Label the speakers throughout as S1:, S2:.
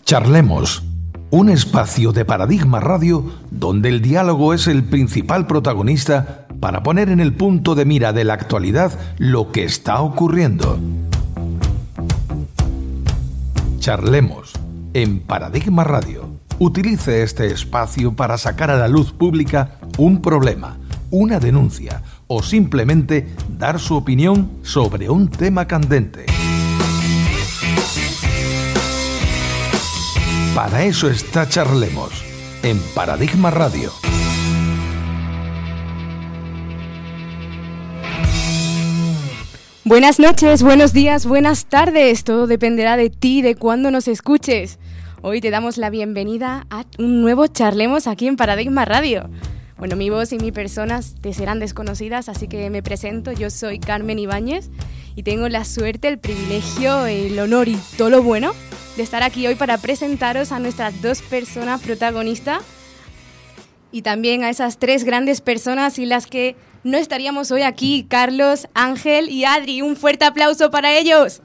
S1: Charlemos, un espacio de Paradigma Radio donde el diálogo es el principal protagonista para poner en el punto de mira de la actualidad lo que está ocurriendo. Charlemos en Paradigma Radio. Utilice este espacio para sacar a la luz pública un problema, una denuncia o simplemente dar su opinión sobre un tema candente. Para eso está Charlemos, en Paradigma Radio.
S2: Buenas noches, buenos días, buenas tardes. Todo dependerá de ti, de cuándo nos escuches. Hoy te damos la bienvenida a un nuevo Charlemos aquí en Paradigma Radio. Bueno, mi voz y mi persona te serán desconocidas, así que me presento. Yo soy Carmen Ibáñez y tengo la suerte, el privilegio, el honor y todo lo bueno de estar aquí hoy para presentaros a nuestras dos personas protagonistas y también a esas tres grandes personas sin las que no estaríamos hoy aquí, Carlos, Ángel y Adri. Un fuerte aplauso para ellos.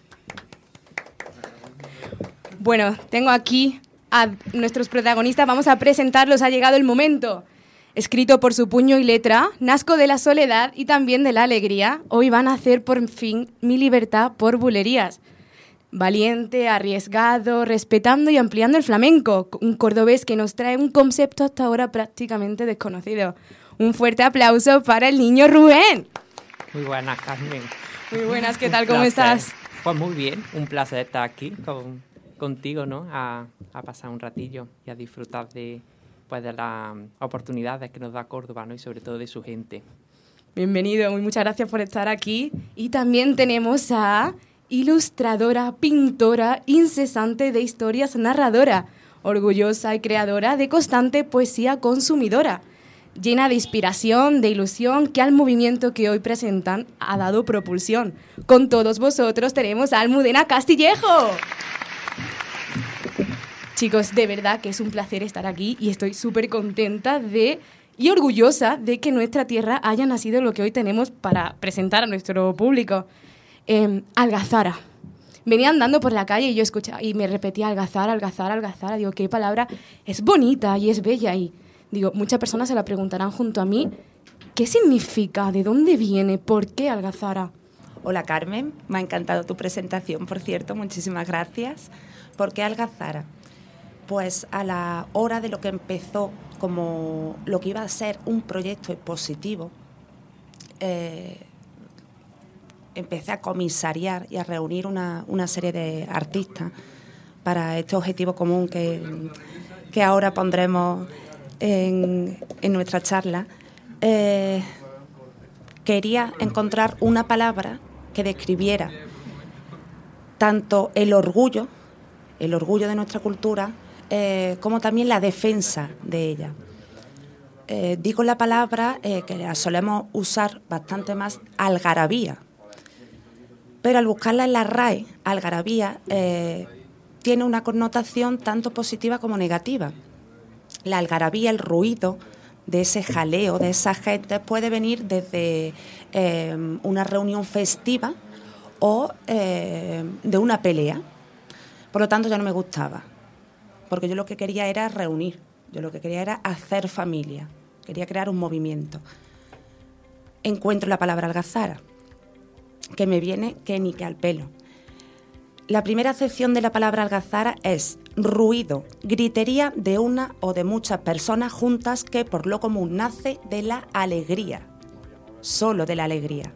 S2: Bueno, tengo aquí a nuestros protagonistas, vamos a presentarlos, ha llegado el momento. Escrito por su puño y letra, nazco de la soledad y también de la alegría, hoy van a hacer por fin mi libertad por bulerías. Valiente, arriesgado, respetando y ampliando el flamenco, un cordobés que nos trae un concepto hasta ahora prácticamente desconocido. Un fuerte aplauso para el niño Rubén.
S3: Muy buenas, Carmen.
S2: Muy buenas, ¿qué tal? ¿Cómo estás?
S3: Pues muy bien, un placer estar aquí contigo, ¿no? A pasar un ratillo y a disfrutar de las oportunidades que nos da Córdoba, ¿no? Y sobre todo de su gente.
S2: Bienvenido, muchas gracias por estar aquí. Y también tenemos a ilustradora, pintora, incesante de historias, narradora, orgullosa y creadora de constante poesía consumidora, llena de inspiración, de ilusión, que al movimiento que hoy presentan ha dado propulsión. Con todos vosotros tenemos a Almudena Castillejo. Chicos, de verdad que es un placer estar aquí y estoy súper contenta y orgullosa de que nuestra tierra haya nacido lo que hoy tenemos para presentar a nuestro público. Algazara. Venía andando por la calle y yo escuchaba y me repetía Algazara, Algazara, Algazara. Digo, qué palabra, es bonita y es bella. Y digo, muchas personas se la preguntarán junto a mí, ¿qué significa? ¿De dónde viene? ¿Por qué Algazara?
S4: Hola Carmen, me ha encantado tu presentación, por cierto, muchísimas gracias. ¿Por qué Algazara? Pues a la hora de lo que empezó como lo que iba a ser un proyecto expositivo, empecé a comisariar y a reunir una serie de artistas para este objetivo común que ahora pondremos en nuestra charla. Quería encontrar una palabra que describiera tanto el orgullo de nuestra cultura, como también la defensa de ella. Digo la palabra que la solemos usar bastante más, algarabía. Pero al buscarla en la RAE, algarabía tiene una connotación tanto positiva como negativa. La algarabía, el ruido de ese jaleo, de esa gente, puede venir desde una reunión festiva o de una pelea. Por lo tanto, ya no me gustaba, porque yo lo que quería era reunir, yo lo que quería era hacer familia, quería crear un movimiento. Encuentro la palabra algazara, que me viene que ni que al pelo. La primera acepción de la palabra algazara es ruido, gritería de una o de muchas personas juntas que por lo común nace de la alegría, solo de la alegría.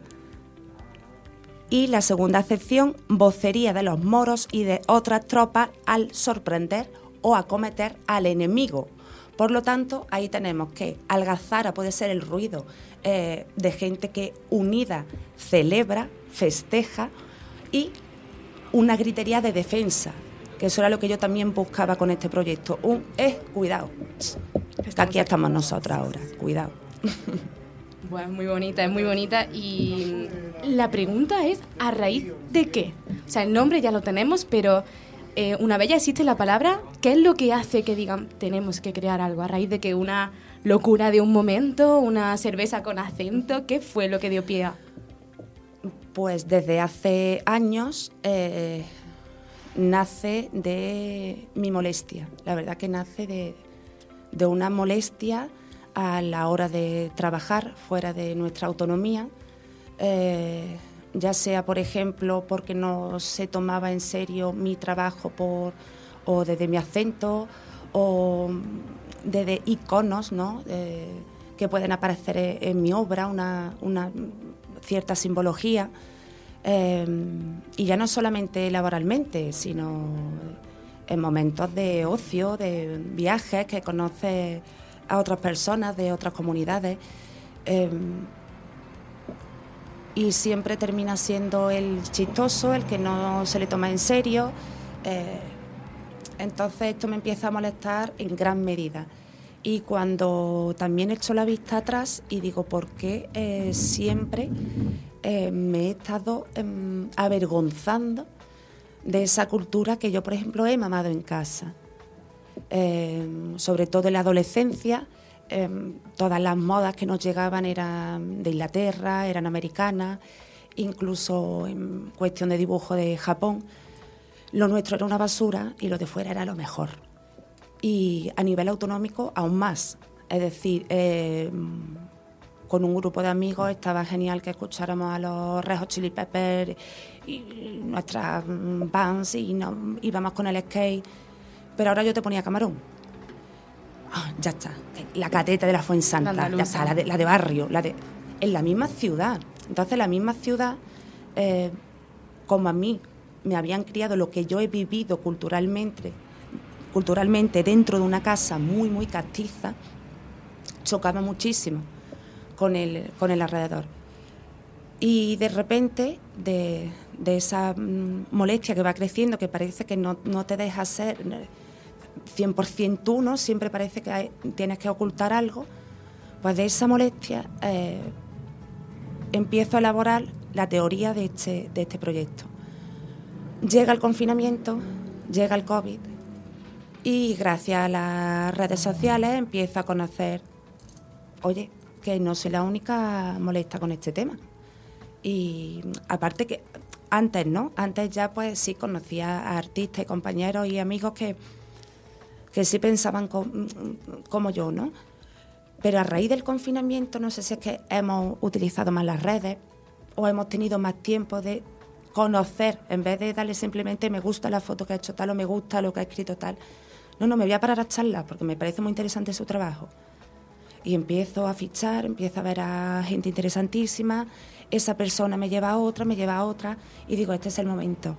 S4: Y la segunda acepción, vocería de los moros y de otras tropas al sorprender o acometer al enemigo. Por lo tanto, ahí tenemos que algazara puede ser el ruido de gente que unida celebra, festeja, y una gritería de defensa, que eso era lo que yo también buscaba con este proyecto. Cuidado, aquí estamos nosotros ahora, cuidado.
S2: Bueno, es muy bonita y la pregunta es, ¿a raíz de qué? O sea, el nombre ya lo tenemos, pero una vez ya existe la palabra, ¿qué es lo que hace que digan tenemos que crear algo? ¿A raíz de que una locura de un momento, una cerveza con acento? ¿Qué fue lo que dio pie a...?
S4: Pues desde hace años nace de mi molestia. La verdad que nace de una molestia a la hora de trabajar fuera de nuestra autonomía, ya sea, por ejemplo, porque no se tomaba en serio mi trabajo o desde mi acento, o desde iconos, ¿no? Que pueden aparecer en mi obra, una cierta simbología, y ya no solamente laboralmente, sino en momentos de ocio, de viajes, que conoces a otras personas de otras comunidades, y siempre termina siendo el chistoso, el que no se le toma en serio. Entonces esto me empieza a molestar en gran medida. Y cuando también echo la vista atrás y digo, ¿por qué siempre me he estado avergonzando de esa cultura que yo, por ejemplo, he mamado en casa? Sobre todo en la adolescencia, todas las modas que nos llegaban eran de Inglaterra, eran americanas, incluso en cuestión de dibujo de Japón. Lo nuestro era una basura y lo de fuera era lo mejor. Y a nivel autonómico aún más. Es decir, con un grupo de amigos estaba genial que escucháramos a los Red Hot Chili Peppers y nuestras bands, y íbamos con el skate. Pero ahora yo te ponía Camarón. Ya está. La cateta de la Fuensanta, ya está, la de barrio, en la misma ciudad. Entonces, la misma ciudad, como a mí me habían criado lo que yo he vivido culturalmente dentro de una casa muy, muy castiza, chocaba muchísimo con el alrededor. Y de repente, de esa molestia que va creciendo, que parece que no te deja ser 100% tú, ¿no? Siempre parece que tienes que ocultar algo, pues de esa molestia empiezo a elaborar la teoría de este proyecto. Llega el confinamiento, llega el COVID, y gracias a las redes sociales empiezo a conocer, oye, que no soy la única molesta con este tema. Y aparte que antes, ¿no? Antes ya pues sí conocía a artistas y compañeros y amigos que sí pensaban como yo, ¿no? Pero a raíz del confinamiento, no sé si es que hemos utilizado más las redes o hemos tenido más tiempo de conocer, en vez de darle simplemente me gusta la foto que ha hecho tal o me gusta lo que ha escrito tal. No, me voy a parar a charlar porque me parece muy interesante su trabajo. Y empiezo a fichar, empiezo a ver a gente interesantísima, esa persona me lleva a otra, y digo, este es el momento.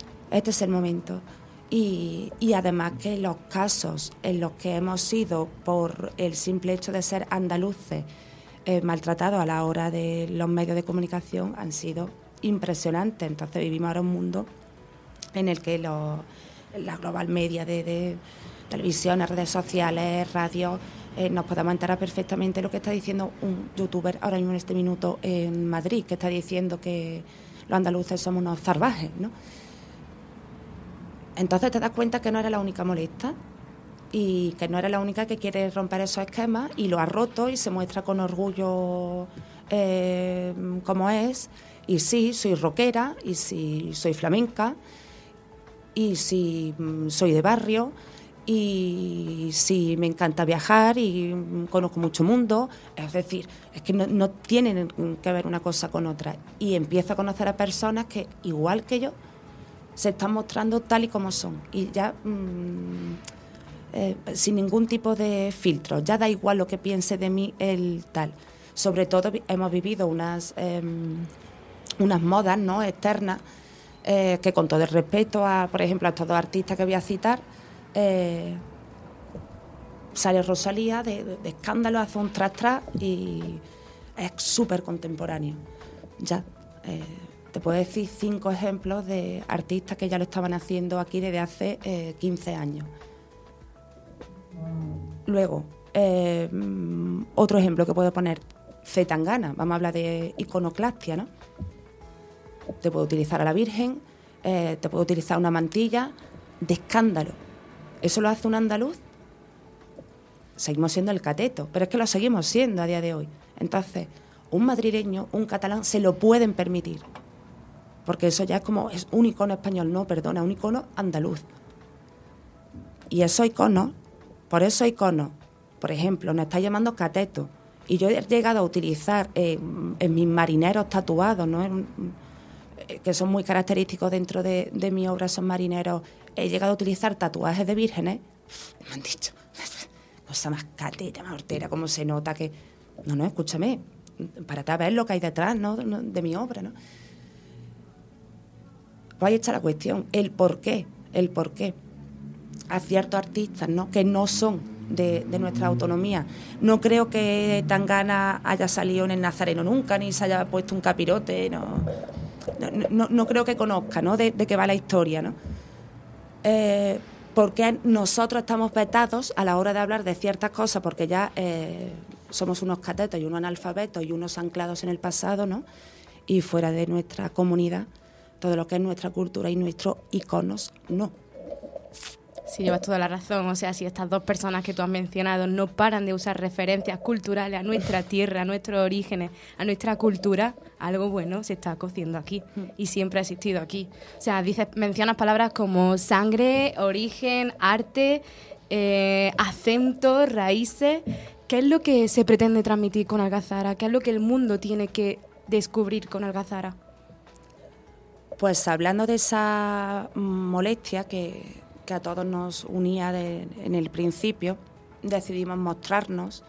S4: Y además que los casos en los que hemos sido, por el simple hecho de ser andaluces, maltratados a la hora de los medios de comunicación han sido impresionantes. Entonces vivimos ahora un mundo en el que la global media de televisión, redes sociales, radio, nos podemos enterar perfectamente de lo que está diciendo un youtuber ahora mismo en este minuto en Madrid, que está diciendo que los andaluces somos unos salvajes, ¿no? Entonces te das cuenta que no eres la única molesta y que no eres la única que quiere romper esos esquemas, y lo ha roto y se muestra con orgullo como es. Y sí, soy rockera, y sí, soy flamenca, y sí, soy de barrio, y sí, me encanta viajar y conozco mucho mundo. Es decir, es que no tienen que ver una cosa con otra. Y empiezo a conocer a personas que, igual que yo, se están mostrando tal y como son, y ya sin ningún tipo de filtro. Ya da igual lo que piense de mí el tal. Sobre todo hemos vivido unas modas, ¿no?, externas, que con todo el respeto a, por ejemplo, a estos dos artistas que voy a citar, sale Rosalía de escándalo, hace un tras y es súper contemporáneo. Ya te puedo decir 5 ejemplos de artistas que ya lo estaban haciendo aquí desde hace 15 años. Luego, otro ejemplo que puedo poner, Zetangana, vamos a hablar de iconoclastia, ¿no? Te puedo utilizar a la Virgen, te puedo utilizar una mantilla de escándalo. ¿Eso lo hace un andaluz? Seguimos siendo el cateto, pero es que lo seguimos siendo a día de hoy. Entonces, un madrileño, un catalán, se lo pueden permitir. porque eso ya es un icono español. No, perdona, un icono andaluz. Y esos iconos, por ejemplo, nos está llamando cateto, y yo he llegado a utilizar en mis marineros tatuados, ¿no? Que son muy característicos dentro de mi obra, son marineros, he llegado a utilizar tatuajes de vírgenes. Me han dicho, cosa más cateta, más hortera, como se nota que... No, escúchame, párate a ver lo que hay detrás, ¿no? De mi obra, ¿no? Pues ahí está la cuestión, el por qué a ciertos artistas, ¿no? Que no son de nuestra autonomía. No creo que Tangana haya salido en el Nazareno nunca, ni se haya puesto un capirote, no creo que conozca, ¿no? De qué va la historia, ¿no? Porque nosotros estamos vetados a la hora de hablar de ciertas cosas, porque ya somos unos catetos y unos analfabetos y unos anclados en el pasado, ¿no? Y fuera de nuestra comunidad, todo lo que es nuestra cultura y nuestros iconos, no.
S2: Sí, llevas toda la razón. O sea, si estas dos personas que tú has mencionado no paran de usar referencias culturales a nuestra tierra, a nuestros orígenes, a nuestra cultura, algo bueno se está cociendo aquí y siempre ha existido aquí. O sea, mencionas palabras como sangre, origen, arte, acento, raíces. ¿Qué es lo que se pretende transmitir con Algazara? ¿Qué es lo que el mundo tiene que descubrir con Algazara?
S4: Pues hablando de esa molestia que a todos nos unía en el principio, decidimos mostrarnos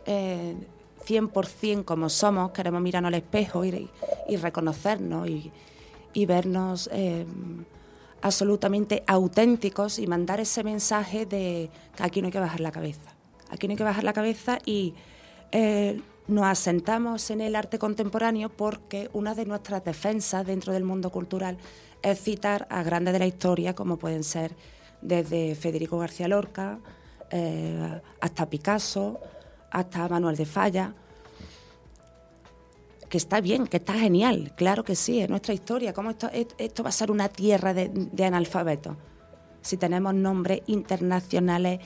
S4: 100% como somos. Queremos mirarnos al espejo y reconocernos y vernos absolutamente auténticos y mandar ese mensaje de que aquí no hay que bajar la cabeza. Aquí no hay que bajar la cabeza y nos asentamos en el arte contemporáneo porque una de nuestras defensas dentro del mundo cultural es citar a grandes de la historia, como pueden ser desde Federico García Lorca hasta Picasso, hasta Manuel de Falla, que está bien, que está genial, claro que sí, es nuestra historia. ¿Cómo esto va a ser una tierra de analfabetos? Si tenemos nombres internacionales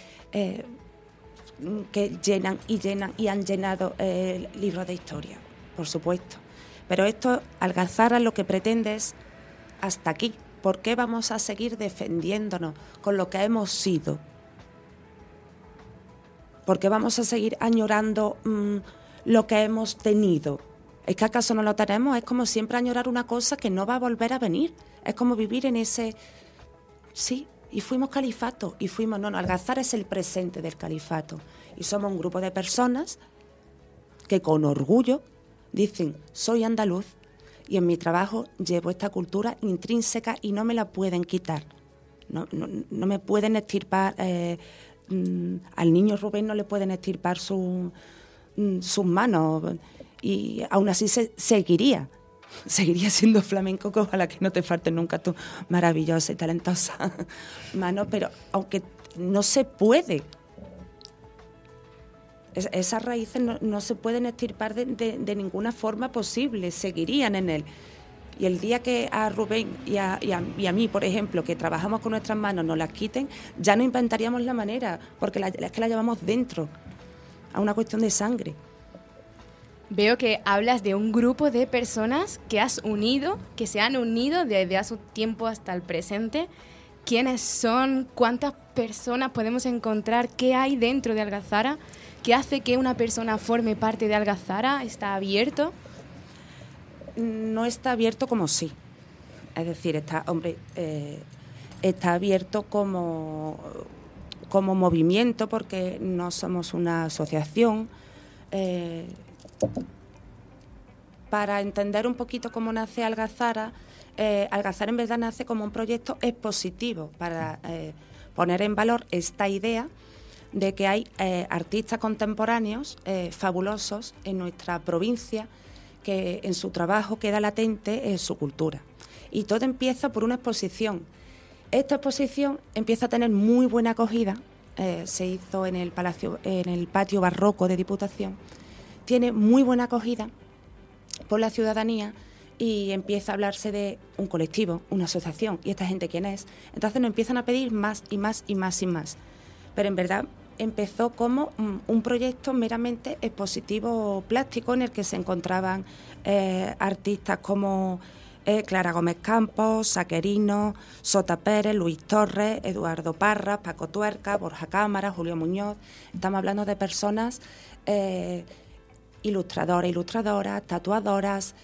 S4: que llenan y han llenado libros de historia, por supuesto. Pero esto, Algazara, lo que pretende es hasta aquí. ¿Por qué vamos a seguir defendiéndonos con lo que hemos sido? ¿Por qué vamos a seguir añorando lo que hemos tenido? ¿Es que acaso no lo tenemos? Es como siempre añorar una cosa que no va a volver a venir. Es como vivir en ese... Sí, y fuimos califato, y fuimos... No, Algazara es el presente del califato. Y somos un grupo de personas que con orgullo dicen, soy andaluz, y en mi trabajo llevo esta cultura intrínseca y no me la pueden quitar. No me pueden extirpar, al niño Rubén no le pueden extirpar sus manos, y aún así seguiría siendo flamenco, que ojalá que no te falten nunca tu maravillosa y talentosa mano, pero aunque no se puede, esas raíces no se pueden extirpar de ninguna forma posible, seguirían en él. Y el día que a Rubén y a mí, por ejemplo, que trabajamos con nuestras manos, nos las quiten, ya no inventaríamos la manera, porque es que la llevamos dentro, a una cuestión de sangre.
S2: Veo que hablas de un grupo de personas que has unido, que se han unido desde hace tiempo hasta el presente. ¿Quiénes son? ¿Cuántas personas podemos encontrar? ¿Qué hay dentro de Algazara? ¿Qué hace que una persona forme parte de Algazara? ¿Está abierto?
S4: No está abierto como sí. Es decir, está abierto como movimiento, porque no somos una asociación. Para entender un poquito cómo nace Algazara, Algazara en verdad nace como un proyecto expositivo para poner en valor esta idea de que hay artistas contemporáneos fabulosos en nuestra provincia, que en su trabajo queda latente su cultura. Y todo empieza por una exposición. Esta exposición empieza a tener muy buena acogida, se hizo en el patio barroco de Diputación, tiene muy buena acogida por la ciudadanía y empieza a hablarse de un colectivo, una asociación, y esta gente quién es. Entonces nos empiezan a pedir más y más y más y más. Pero en verdad empezó como un proyecto meramente expositivo plástico, en el que se encontraban artistas como Clara Gómez Campos, Saquerino, Sota Pérez, Luis Torres, Eduardo Parra, Paco Tuerca, Borja Cámara, Julio Muñoz. Estamos hablando de personas ilustradores, ilustradoras, tatuadoras,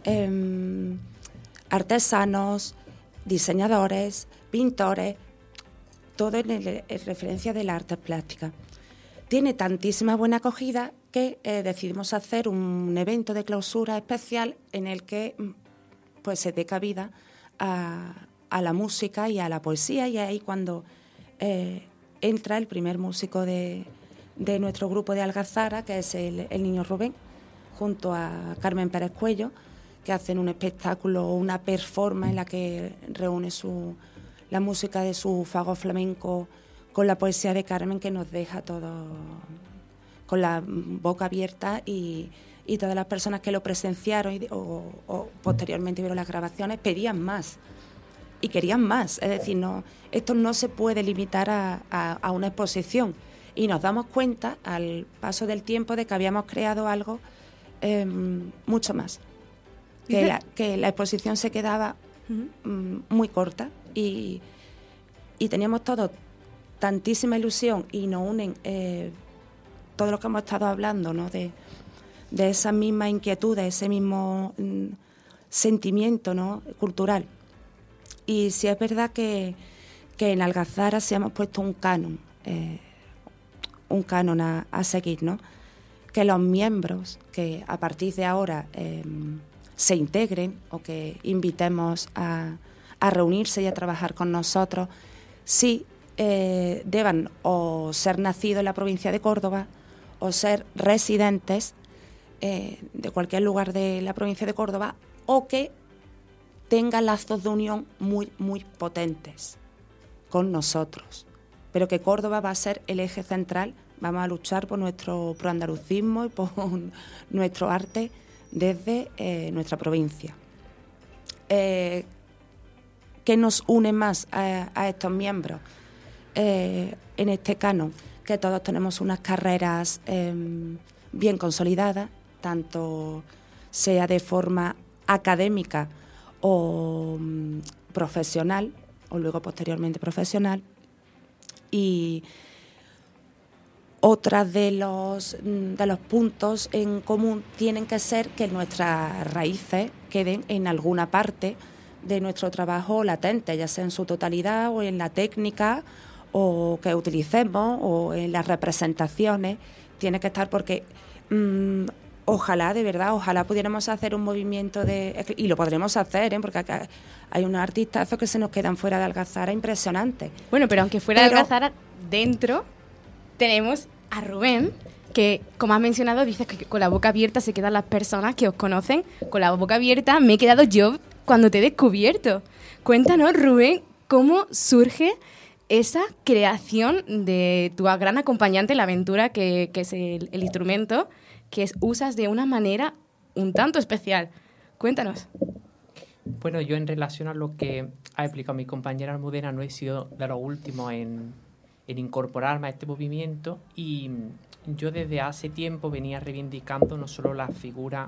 S4: artesanos, diseñadores, pintores, todo en referencia de las artes plásticas. Tiene tantísima buena acogida que decidimos hacer un evento de clausura especial en el que pues se dé cabida a la música y a la poesía, y ahí cuando entra el primer músico de nuestro grupo de Algazara, que es el Niño Rubén, junto a Carmen Pérez Cuello, que hacen un espectáculo, una performance en la que reúne la música de su fagot flamenco con la poesía de Carmen, que nos deja todos con la boca abierta, y todas las personas que lo presenciaron o posteriormente vieron las grabaciones pedían más y querían más. Es decir, esto no se puede limitar a una exposición, y nos damos cuenta al paso del tiempo de que habíamos creado algo mucho más, que la exposición se quedaba muy corta, y teníamos todo tantísima ilusión, y nos unen todo lo que hemos estado hablando, ¿no? de esas mismas inquietudes, ese mismo sentimiento, ¿no? cultural. Y sí es verdad que en Algazara sí hemos puesto un canon a seguir, ¿no? Que los miembros que a partir de ahora se integren, o que invitemos a reunirse y a trabajar con nosotros, sí deban o ser nacidos en la provincia de Córdoba o ser residentes de cualquier lugar de la provincia de Córdoba, o que tengan lazos de unión muy, muy potentes con nosotros. Pero que Córdoba va a ser el eje central. Vamos a luchar por nuestro proandalucismo y por nuestro arte desde nuestra provincia. ¿Qué nos une más a estos miembros en este canon? Que todos tenemos unas carreras bien consolidadas, tanto sea de forma académica o profesional, o luego posteriormente profesional. Y otra de los puntos en común tienen que ser que nuestras raíces queden en alguna parte de nuestro trabajo latente, ya sea en su totalidad o en la técnica o que utilicemos o en las representaciones. Tiene que estar, porque ojalá, de verdad, ojalá pudiéramos hacer un movimiento y lo podremos hacer, porque acá hay unos artistazos que se nos quedan fuera de Algazara impresionantes.
S2: Bueno, pero aunque fuera de Algazara, dentro tenemos a Rubén, que, como has mencionado, dices que con la boca abierta se quedan las personas que os conocen. Con la boca abierta me he quedado yo cuando te he descubierto. Cuéntanos, Rubén, ¿cómo surge esa creación de tu gran acompañante en la aventura, que es el instrumento, que usas de una manera un tanto especial? Cuéntanos.
S3: Bueno, yo, en relación a lo que ha explicado mi compañera Almudena, no he sido de los últimos en incorporarme a este movimiento, y yo desde hace tiempo venía reivindicando no solo la figura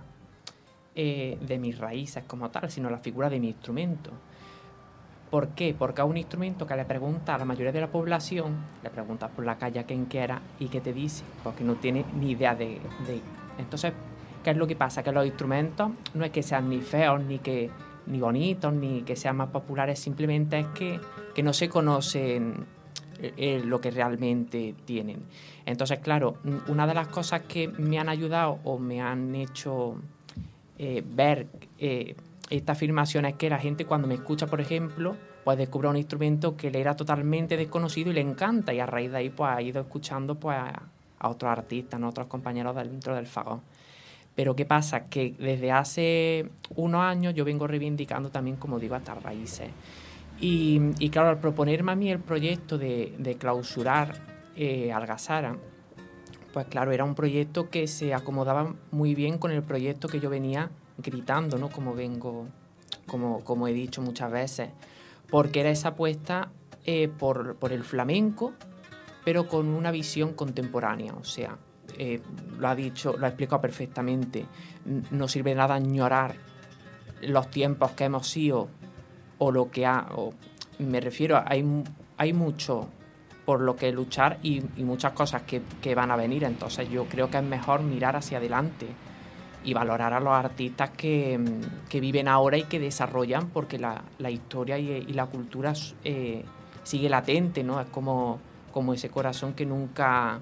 S3: de mis raíces como tal, sino la figura de mi instrumento. ¿Por qué? Porque es un instrumento que le pregunta a la mayoría de la población, le preguntas por la calle a quien quiera y ¿qué te dice? Porque no tiene ni idea de... Entonces, ¿qué es lo que pasa? Que los instrumentos no es que sean ni feos, ni bonitos, ni que sean más populares, simplemente es que no se conocen lo que realmente tienen. Entonces, claro, una de las cosas que me han ayudado o me han hecho ver esta afirmación es que la gente, cuando me escucha, por ejemplo, pues descubre un instrumento que le era totalmente desconocido y le encanta, y a raíz de ahí pues ha ido escuchando pues a otros artistas, ¿no? Otros compañeros dentro del fagot. Pero ¿qué pasa? Que desde hace unos años yo vengo reivindicando también, como digo, estas raíces. Y claro, al proponerme a mí el proyecto de clausurar Algazara, pues claro, era un proyecto que se acomodaba muy bien con el proyecto que yo venía gritando, ¿no? Como he dicho muchas veces, porque era esa apuesta por el flamenco, pero con una visión contemporánea. O sea, lo ha explicado perfectamente. No sirve de nada añorar los tiempos que hemos sido o lo que me refiero, hay mucho por lo que luchar y muchas cosas que van a venir. Entonces yo creo que es mejor mirar hacia adelante y valorar a los artistas que viven ahora y que desarrollan, porque la historia y la cultura sigue latente, ¿no? Es como ese corazón que nunca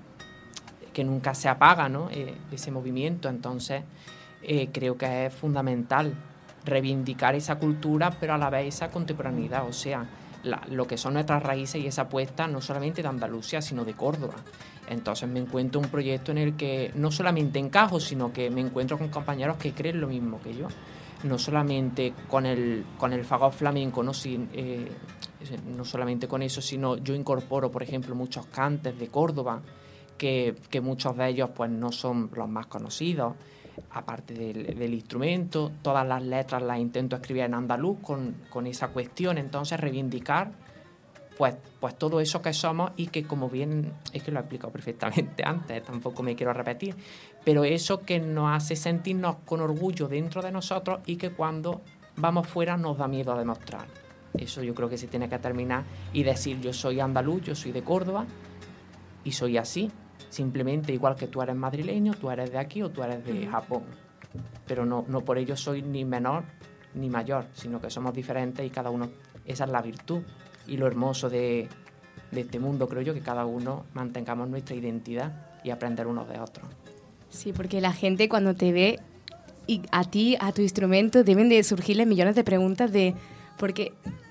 S3: se apaga, ¿no? Ese movimiento. Entonces creo que es fundamental reivindicar esa cultura, pero a la vez esa contemporaneidad, o sea, lo que son nuestras raíces y esa apuesta no solamente de Andalucía, sino de Córdoba. Entonces me encuentro un proyecto en el que no solamente encajo, sino que me encuentro con compañeros que creen lo mismo que yo. No solamente con el fagot flamenco, no solamente con eso, sino yo incorporo, por ejemplo, muchos cantes de Córdoba, que muchos de ellos pues no son los más conocidos, aparte del instrumento. Todas las letras las intento escribir en andaluz con esa cuestión. Entonces reivindicar pues todo eso que somos, y que, como bien, es que lo he explicado perfectamente antes, tampoco me quiero repetir, pero eso que nos hace sentirnos con orgullo dentro de nosotros y que cuando vamos fuera nos da miedo a demostrar. Eso yo creo que se tiene que terminar y decir: yo soy andaluz, yo soy de Córdoba y soy así, simplemente igual que tú eres madrileño, tú eres de aquí o tú eres de Japón, pero no por ello soy ni menor ni mayor, sino que somos diferentes y cada uno, esa es la virtud y lo hermoso de este mundo, creo yo, que cada uno mantengamos nuestra identidad y aprender unos de otros.
S2: Sí, porque la gente cuando te ve y a ti, a tu instrumento, deben de surgirle millones de preguntas de ¿por qué?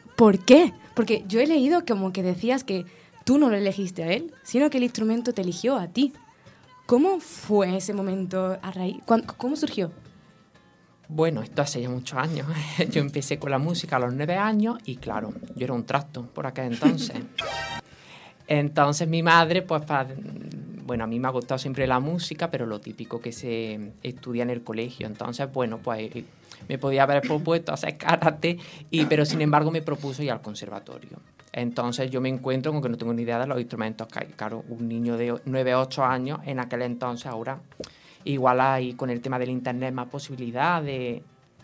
S2: Porque yo he leído como que decías que tú no lo elegiste a él, sino que el instrumento te eligió a ti. ¿Cómo fue ese momento a raíz? ¿Cómo surgió?
S3: Bueno, esto hace ya muchos años. Yo empecé con la música a los 9 años y, claro, yo era un trasto por aquel entonces. Entonces mi madre, pues, bueno, a mí me ha gustado siempre la música, pero lo típico que se estudia en el colegio. Entonces, bueno, pues me podía haber propuesto hacer karate, pero sin embargo me propuso ir al conservatorio. Entonces yo me encuentro con que no tengo ni idea de los instrumentos que hay. Claro, un niño de 9 o 8 años en aquel entonces, ahora igual hay con el tema del internet más posibilidad de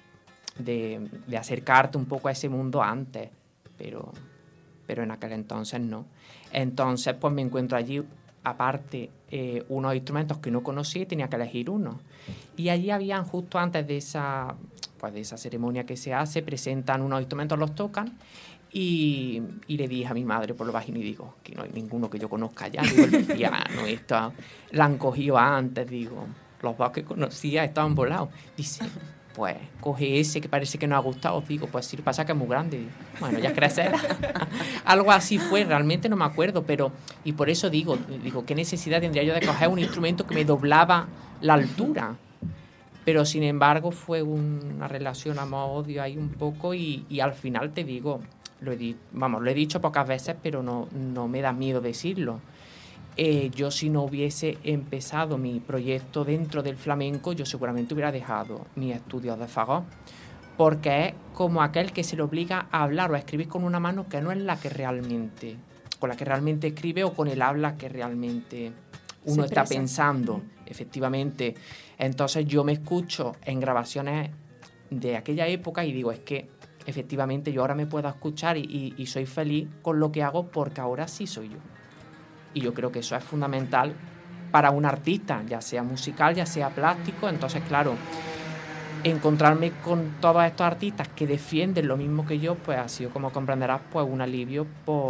S3: acercarte un poco a ese mundo antes, pero en aquel entonces no. Entonces pues me encuentro allí, aparte, unos instrumentos que no conocía y tenía que elegir uno. Y allí habían, justo antes de esa ceremonia que se hace, presentan unos instrumentos, los tocan. Y le dije a mi madre por lo bajino y digo, que no hay ninguno que yo conozca ya. Digo, el piano, esto, la han cogido antes, digo, los dos que conocía estaban volados. Dice, pues coge ese que parece que nos ha gustado. Digo, pues sí, pasa que es muy grande. Bueno, ya crecerá. Algo así fue, realmente no me acuerdo, pero, y por eso digo, ¿qué necesidad tendría yo de coger un instrumento que me doblaba la altura? Pero sin embargo fue una relación amor-odio ahí un poco, y al final te digo, lo he dicho pocas veces, pero no me da miedo decirlo. Yo, si no hubiese empezado mi proyecto dentro del flamenco, yo seguramente hubiera dejado mis estudios de fagot, porque es como aquel que se le obliga a hablar o a escribir con una mano que no es con la que realmente escribe, o con el habla que realmente uno está pensando, efectivamente. Entonces yo me escucho en grabaciones de aquella época y digo, es que efectivamente yo ahora me puedo escuchar y soy feliz con lo que hago, porque ahora sí soy yo. Y yo creo que eso es fundamental para un artista, ya sea musical, ya sea plástico. Entonces, claro, encontrarme con todos estos artistas que defienden lo mismo que yo, pues ha sido, como comprenderás, pues un alivio,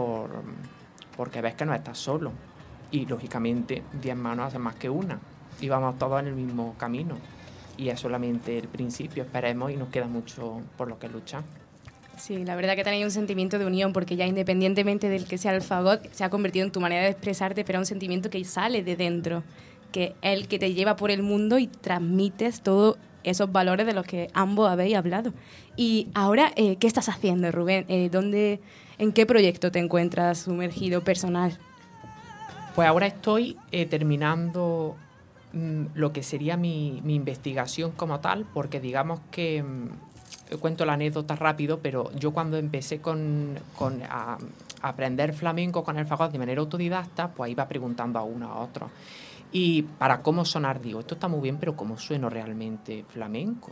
S3: porque ves que no estás solo. Y, lógicamente, 10 manos hacen más que una. Y vamos todos en el mismo camino. Y es solamente el principio, esperemos, y nos queda mucho por lo que luchar.
S2: Sí, la verdad que tenéis un sentimiento de unión, porque ya independientemente del que sea el fagot, se ha convertido en tu manera de expresarte, pero es un sentimiento que sale de dentro, que es el que te lleva por el mundo y transmites todos esos valores de los que ambos habéis hablado. Y ahora, ¿qué estás haciendo, Rubén? ¿En qué proyecto te encuentras sumergido personal?
S3: Pues ahora estoy terminando lo que sería mi investigación como tal, porque digamos que... cuento la anécdota rápido, pero yo cuando empecé a aprender flamenco con el fagot de manera autodidacta, pues iba preguntando a uno a otro. Y para cómo sonar, digo, esto está muy bien, pero ¿cómo sueno realmente flamenco?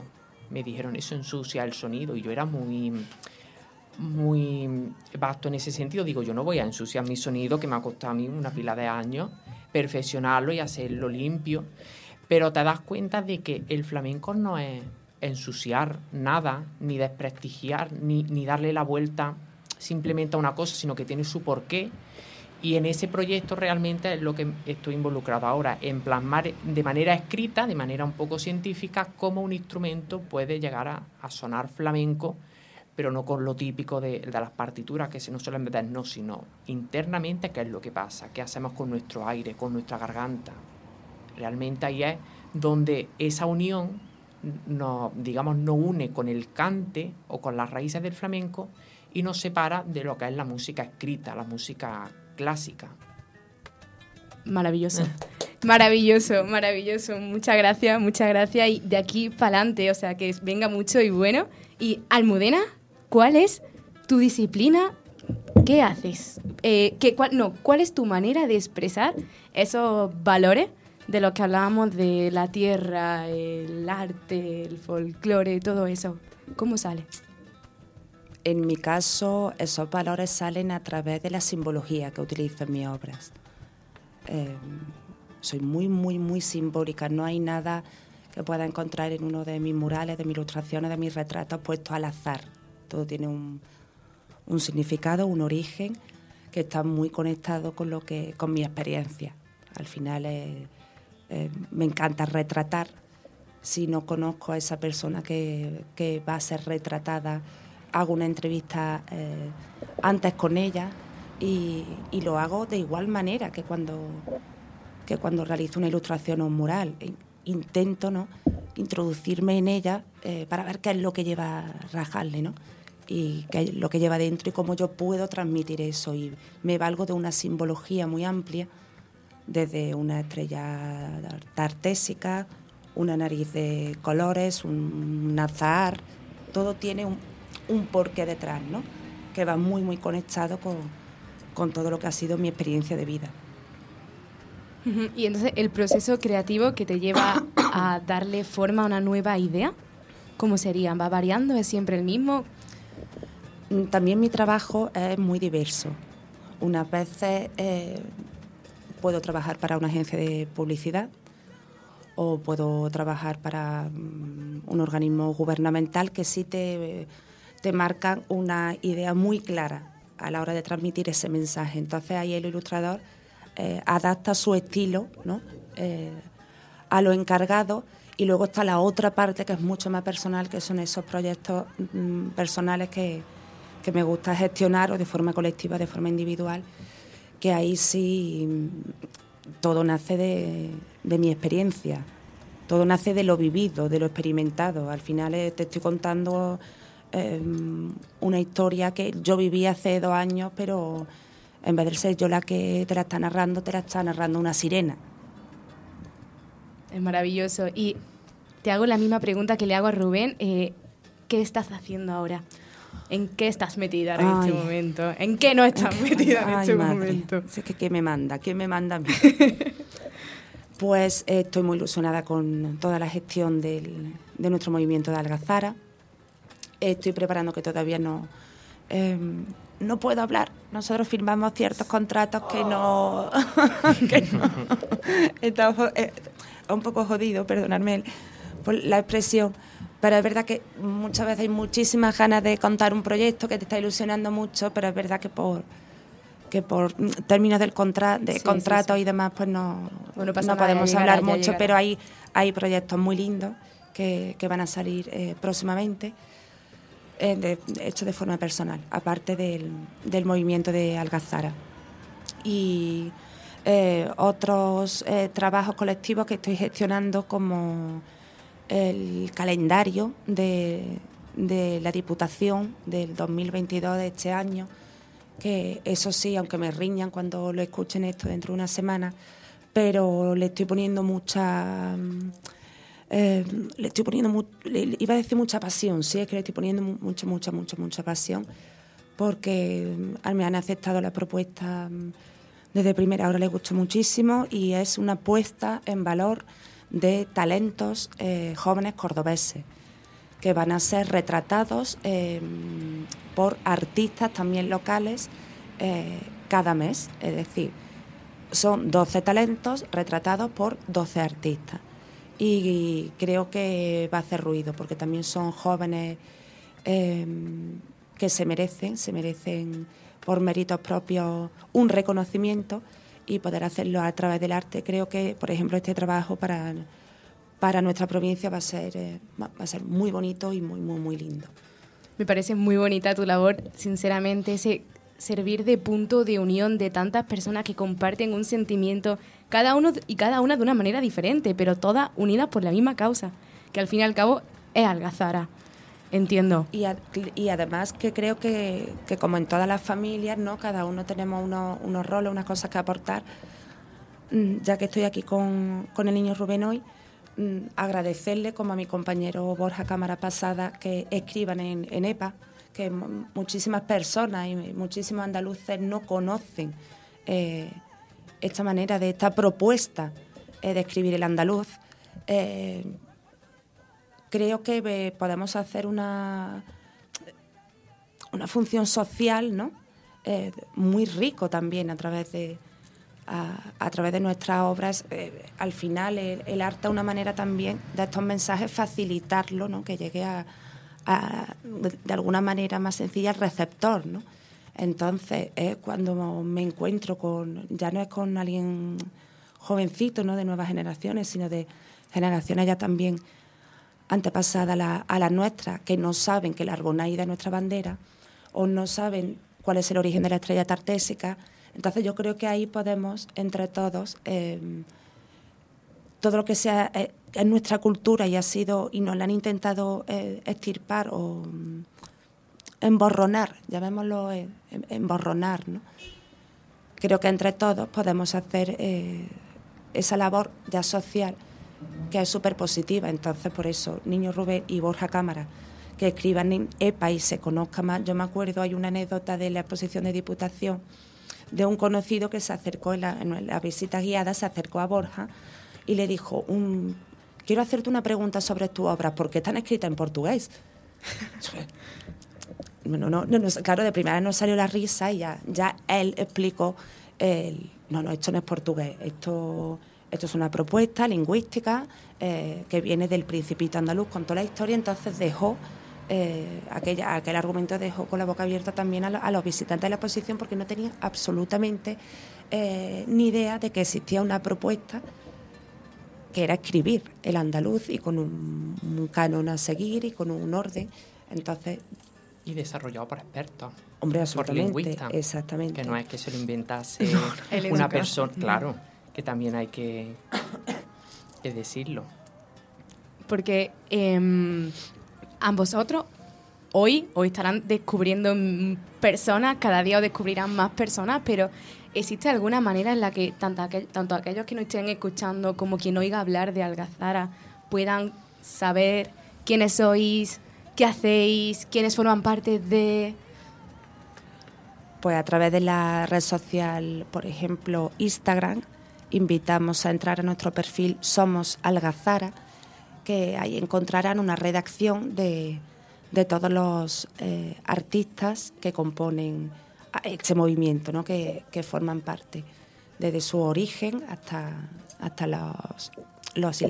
S3: me dijeron, eso ensucia el sonido, y yo era muy vasto en ese sentido. Digo, yo no voy a ensuciar mi sonido, que me ha costado a mí una pila de años perfeccionarlo y hacerlo limpio. Pero te das cuenta de que el flamenco no es ensuciar nada, ni desprestigiar, ni darle la vuelta simplemente a una cosa, sino que tiene su porqué. Y en ese proyecto realmente es lo que estoy involucrado ahora, en plasmar de manera escrita, de manera un poco científica, cómo un instrumento puede llegar a sonar flamenco, pero no con lo típico de las partituras que se nos suelen meter, no, sino internamente qué es lo que pasa, qué hacemos con nuestro aire, con nuestra garganta. Realmente ahí es donde esa unión nos une con el cante o con las raíces del flamenco y nos separa de lo que es la música escrita, la música clásica.
S2: Maravilloso. Maravilloso, maravilloso. Muchas gracias. Y de aquí para adelante, o sea, que venga mucho y bueno. Y Almudena, ¿cuál es tu disciplina? ¿Qué haces? ¿Cuál es tu manera de expresar esos valores de los que hablábamos de la tierra, el arte, el folclore, todo eso? ¿Cómo sale?
S4: En mi caso, esos valores salen a través de la simbología que utilizo en mis obras. Soy muy, muy, muy simbólica. No hay nada que pueda encontrar en uno de mis murales, de mis ilustraciones, de mis retratos puestos al azar. Todo tiene un significado, un origen que está muy conectado con mi experiencia. Al final me encanta retratar. Si no conozco a esa persona que va a ser retratada, hago una entrevista antes con ella y lo hago de igual manera que cuando realizo una ilustración o un mural. Intento, ¿no?, introducirme en ella para ver qué es lo que lleva a rajarle, ¿no?, y qué es lo que lleva dentro y cómo yo puedo transmitir eso. Y me valgo de una simbología muy amplia, desde una estrella tartésica, una nariz de colores, un azahar. Todo tiene un porqué detrás, ¿no?, que va muy, muy conectado con todo lo que ha sido mi experiencia de vida.
S2: Y entonces, el proceso creativo que te lleva a darle forma a una nueva idea, ¿cómo sería? ¿Va variando? ¿Es siempre el mismo?
S4: También mi trabajo es muy diverso. Unas veces puedo trabajar para una agencia de publicidad o puedo trabajar para un organismo gubernamental que sí te marcan una idea muy clara a la hora de transmitir ese mensaje. Entonces ahí el ilustrador adapta su estilo, ¿no?, a lo encargado. Y luego está la otra parte que es mucho más personal, que son esos proyectos personales que me gusta gestionar, o de forma colectiva, de forma individual, que ahí sí todo nace de mi experiencia, todo nace de lo vivido, de lo experimentado. Al final te estoy contando una historia que yo viví hace 2 años, pero en vez de ser yo la que te la está narrando una sirena.
S2: Es maravilloso. Y te hago la misma pregunta que le hago a Rubén. ¿Qué estás haciendo ahora? ¿En qué estás metida en este momento? ¿En qué no estás metida en este momento?
S4: Es que ¿quién me manda? ¿Quién me manda a mí? Pues estoy muy ilusionada con toda la gestión de nuestro movimiento de Algazara. Estoy preparando, que todavía no puedo hablar. Nosotros firmamos ciertos contratos que no está un poco jodido, perdonadme por la expresión, pero es verdad que muchas veces hay muchísimas ganas de contar un proyecto que te está ilusionando mucho, pero es verdad que por términos del contrato y demás, pues no podemos hablar mucho, pero hay proyectos muy lindos que van a salir próximamente, hechos de forma personal, aparte del movimiento de Algazara. Y otros trabajos colectivos que estoy gestionando, como el calendario de la Diputación del 2022 de este año, que eso sí, aunque me riñan cuando lo escuchen esto dentro de una semana, pero le estoy poniendo mucha... iba a decir mucha pasión, sí, es que le estoy poniendo mucha pasión, porque me han aceptado la propuesta desde primera hora, les gustó muchísimo, y es una puesta en valor de talentos jóvenes cordobeses, que van a ser retratados por artistas también locales cada mes. Es decir, son 12 talentos retratados por 12 artistas. Y creo que va a hacer ruido, porque también son jóvenes que se merecen por méritos propios un reconocimiento, y poder hacerlo a través del arte. Creo que, por ejemplo, este trabajo para nuestra provincia va a ser muy bonito y muy, muy, muy lindo.
S2: Me parece muy bonita tu labor, sinceramente, ese servir de punto de unión de tantas personas que comparten un sentimiento, cada uno y cada una de una manera diferente, pero todas unidas por la misma causa, que al fin y al cabo es Algazara. Entiendo.
S4: Y además que creo que como en todas las familias, ¿no?, cada uno tenemos unos roles, unas cosas que aportar. Ya que estoy aquí con el niño Rubén hoy, agradecerle, como a mi compañero Borja Cámara Pasada, que escriban en EPA, que muchísimas personas y muchísimos andaluces no conocen esta manera, de esta propuesta de escribir el andaluz. Creo que podemos hacer una función social, ¿no?, muy rico también a través de nuestras obras. Al final el arte es una manera también de estos mensajes facilitarlo, ¿no?, que llegue de alguna manera más sencilla al receptor, ¿no? Entonces, cuando me encuentro ya no es con alguien jovencito, ¿no?, de nuevas generaciones, sino de generaciones ya también antepasadas a las nuestras, que no saben que la Arbonaida es nuestra bandera, o no saben cuál es el origen de la estrella tartésica. Entonces yo creo que ahí podemos, entre todos, todo lo que sea en nuestra cultura y nos la han intentado extirpar o emborronar, llamémoslo emborronar, ¿no? Creo que entre todos podemos hacer esa labor ya social, que es súper positiva. Entonces, por eso, Niño Rubén y Borja Cámara, que escriban en EPA y se conozca más. Yo me acuerdo, hay una anécdota de la exposición de Diputación, de un conocido que se acercó en la visita guiada, se acercó a Borja y le dijo: quiero hacerte una pregunta sobre tu obra, ¿por qué están escritas en portugués? No, claro, de primera nos salió la risa y ya él explicó, no, esto no es portugués, esto es una propuesta lingüística que viene del Principito andaluz, con toda la historia. Entonces dejó aquel argumento, dejó con la boca abierta también a los visitantes de la exposición, porque no tenían absolutamente ni idea de que existía una propuesta que era escribir el andaluz, y con un canon a seguir y con un orden. Entonces,
S3: y desarrollado por expertos.
S4: Hombre, absolutamente.
S3: Por lingüistas.
S4: Exactamente.
S3: Que no es que se lo inventase una persona. Claro, que también hay que decirlo.
S2: Porque a vosotros hoy estarán descubriendo personas, cada día os descubrirán más personas, pero ¿existe alguna manera en la que tanto aquellos que nos estén escuchando como quien oiga hablar de Algazara puedan saber quiénes sois, qué hacéis, quiénes forman parte de...?
S4: Pues a través de la red social, por ejemplo, Instagram, invitamos a entrar a nuestro perfil Somos Algazara, que ahí encontrarán una redacción de todos los artistas que componen este movimiento, ¿no?, que forman parte, desde su origen hasta las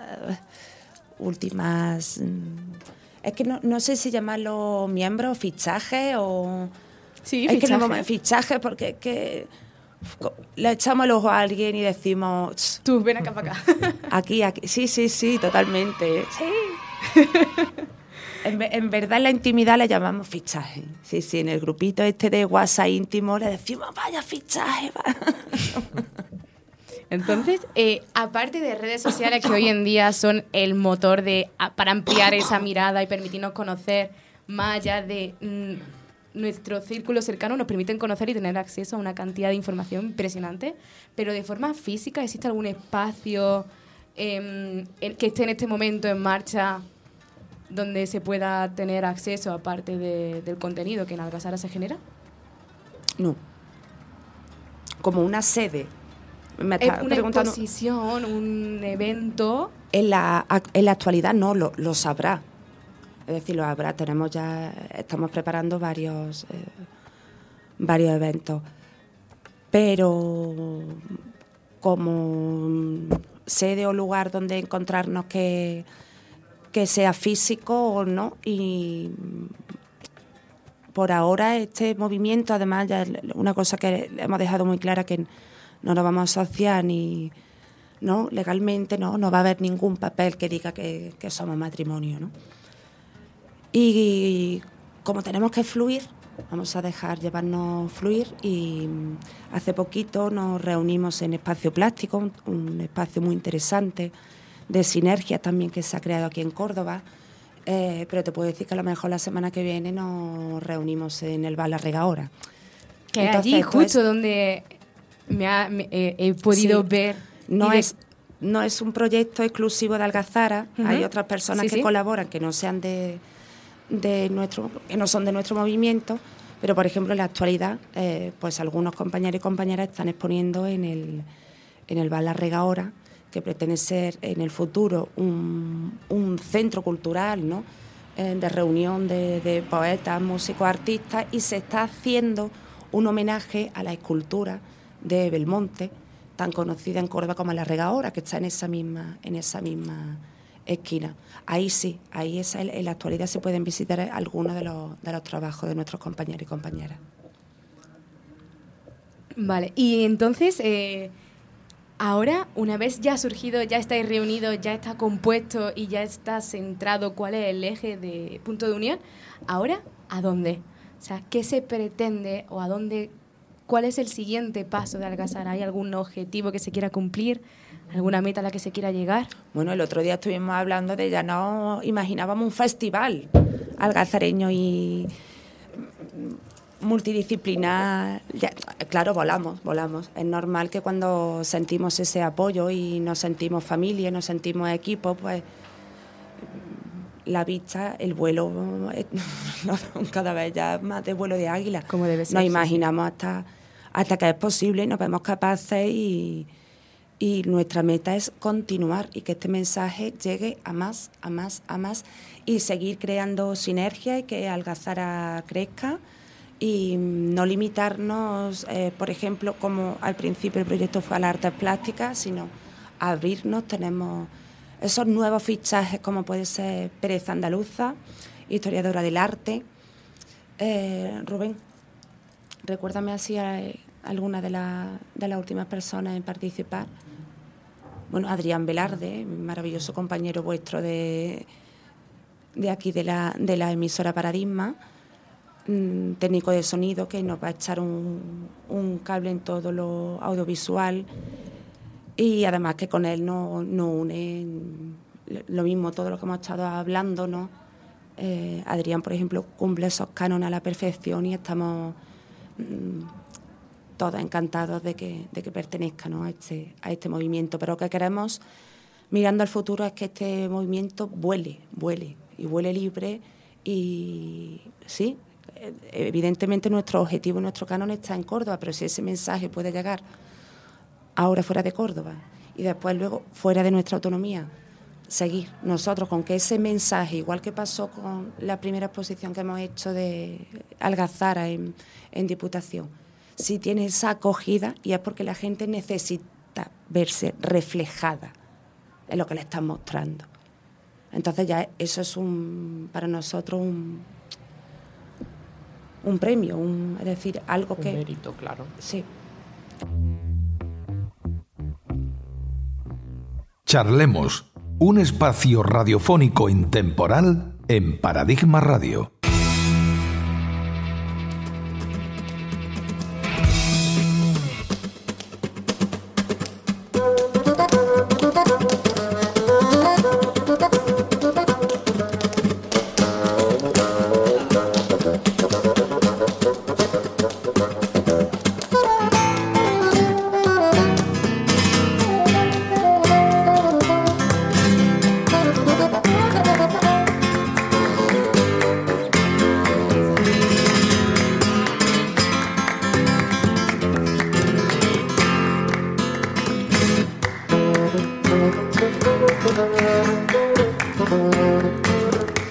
S4: últimas... Es que no sé si llamarlo miembros, fichajes o...
S2: Sí,
S4: es fichajes, porque es que le echamos el ojo a alguien y decimos...
S2: Tú, ven acá para acá.
S4: Aquí, sí, totalmente. Sí. En verdad, en la intimidad le llamamos fichaje. Sí, en el grupito de WhatsApp íntimo le decimos, vaya fichaje.
S2: Entonces, aparte de redes sociales que hoy en día son el motor para ampliar esa mirada y permitirnos conocer más allá de nuestro círculo cercano, nos permiten conocer y tener acceso a una cantidad de información impresionante, pero de forma física, ¿existe algún espacio que esté en este momento en marcha donde se pueda tener acceso, aparte del contenido que en Algazara se genera?
S4: No. Como una sede.
S2: Me está preguntando. ¿Una exposición, un evento?
S4: En la actualidad no, lo sabrá. Es decir, estamos preparando varios eventos. Pero como sede o lugar donde encontrarnos que sea físico o no, y por ahora este movimiento, además, ya una cosa que hemos dejado muy clara, que no nos vamos a asociar ni no legalmente, no va a haber ningún papel que diga que somos matrimonio, ¿no? Y como tenemos que fluir, vamos a dejar llevarnos fluir, y hace poquito nos reunimos en Espacio Plástico, un espacio muy interesante de sinergia también que se ha creado aquí en Córdoba, pero te puedo decir que a lo mejor la semana que viene nos reunimos en el bar La Regadora.
S2: Que entonces, allí justo donde he podido ver...
S4: No es un proyecto exclusivo de Algazara, hay otras personas que colaboran que no sean que no son de nuestro movimiento, pero por ejemplo en la actualidad pues algunos compañeros y compañeras están exponiendo en el bar La Regadora, que pretende ser en el futuro un centro cultural, ¿no? De reunión de poetas, músicos, artistas, y se está haciendo un homenaje a la escultura de Belmonte, tan conocida en Córdoba como La Regadora, que está en esa misma esquina. Ahí sí, en la actualidad se pueden visitar algunos de los trabajos de nuestros compañeros y compañeras.
S2: Vale, y entonces, ahora, una vez ya ha surgido, ya estáis reunidos, ya está compuesto y ya está centrado cuál es el eje de punto de unión, ¿ahora a dónde? O sea, ¿qué se pretende o a dónde? ¿Cuál es el siguiente paso de Algazara? ¿Hay algún objetivo que se quiera cumplir? ¿Alguna meta a la que se quiera llegar?
S4: Bueno, el otro día estuvimos hablando de ya no imaginábamos un festival algazareño y multidisciplinar. Ya, claro, volamos. Es normal que cuando sentimos ese apoyo y nos sentimos familia, nos sentimos equipo, pues la vista, el vuelo, cada vez ya más de vuelo de águila.
S2: Como debe ser.
S4: Nos imaginamos hasta que es posible, nos vemos capaces y nuestra meta es continuar y que este mensaje llegue a más y seguir creando sinergia y que Algazara crezca y no limitarnos, por ejemplo, como al principio el proyecto fue a las artes plásticas, sino abrirnos. Tenemos esos nuevos fichajes como puede ser Pérez Andaluza, historiadora del arte. Rubén, recuérdame así alguna de las últimas personas en participar. Bueno, Adrián Velarde, maravilloso compañero vuestro de aquí de la emisora Paradigma, técnico de sonido que nos va a echar un cable en todo lo audiovisual, y además que con él nos une lo mismo, todo lo que hemos estado hablando, ¿no? Adrián, por ejemplo, cumple esos cánones a la perfección y estamos todos encantados de que pertenezca, ¿no? a este movimiento. Pero lo que queremos, mirando al futuro, es que este movimiento vuele libre. Y sí, evidentemente nuestro objetivo, nuestro canon está en Córdoba, pero si ese mensaje puede llegar ahora fuera de Córdoba y después luego fuera de nuestra autonomía, seguir nosotros con que ese mensaje, igual que pasó con la primera exposición que hemos hecho de Algazara en Diputación, si tiene esa acogida, y es porque la gente necesita verse reflejada en lo que le están mostrando. Entonces ya eso es para nosotros un premio, es decir, algo que...
S3: Un mérito, claro.
S4: Sí.
S1: Charlemos, un espacio radiofónico intemporal en Paradigma Radio.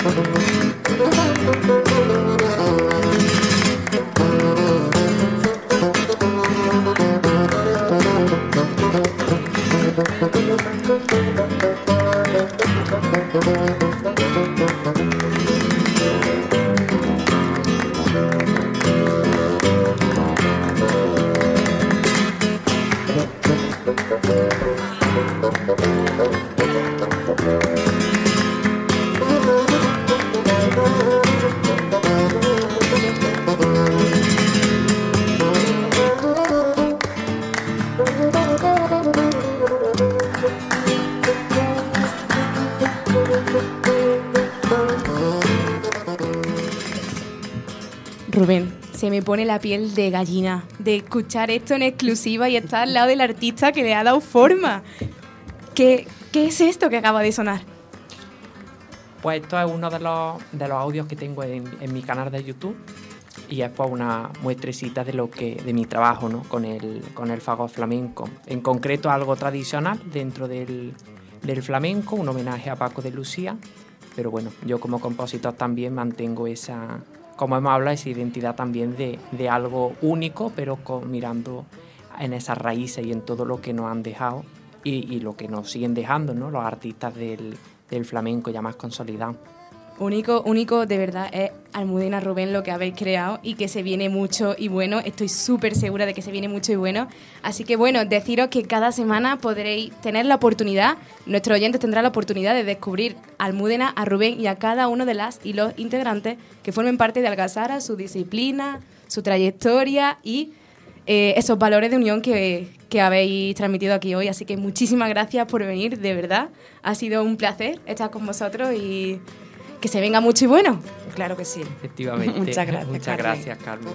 S2: Rubén, se me pone la piel de gallina de escuchar esto en exclusiva y estar al lado del artista que le ha dado forma. ¿Qué es esto que acaba de sonar?
S3: Pues esto es uno de los audios que tengo en mi canal de YouTube y es pues una muestrecita de mi trabajo, ¿no? con el fagot flamenco. En concreto algo tradicional dentro del flamenco, un homenaje a Paco de Lucía, pero bueno, yo como compositor también mantengo esa, como hemos hablado, esa identidad también de algo único, pero mirando en esas raíces y en todo lo que nos han dejado y lo que nos siguen dejando, ¿no? Los artistas del flamenco ya más consolidados.
S2: Único de verdad es Almudena, Rubén, lo que habéis creado y que se viene mucho y bueno. Estoy súper segura de que se viene mucho y bueno. Así que bueno, deciros que cada semana podréis tener la oportunidad, nuestros oyentes tendrán la oportunidad de descubrir a Almudena, a Rubén y a cada uno de las y los integrantes que formen parte de Algazara, su disciplina, su trayectoria y esos valores de unión que habéis transmitido aquí hoy. Así que muchísimas gracias por venir, de verdad. Ha sido un placer estar con vosotros y que se venga mucho y bueno.
S4: Claro que sí.
S3: Efectivamente.
S4: Muchas gracias,
S3: Muchas gracias, Carmen.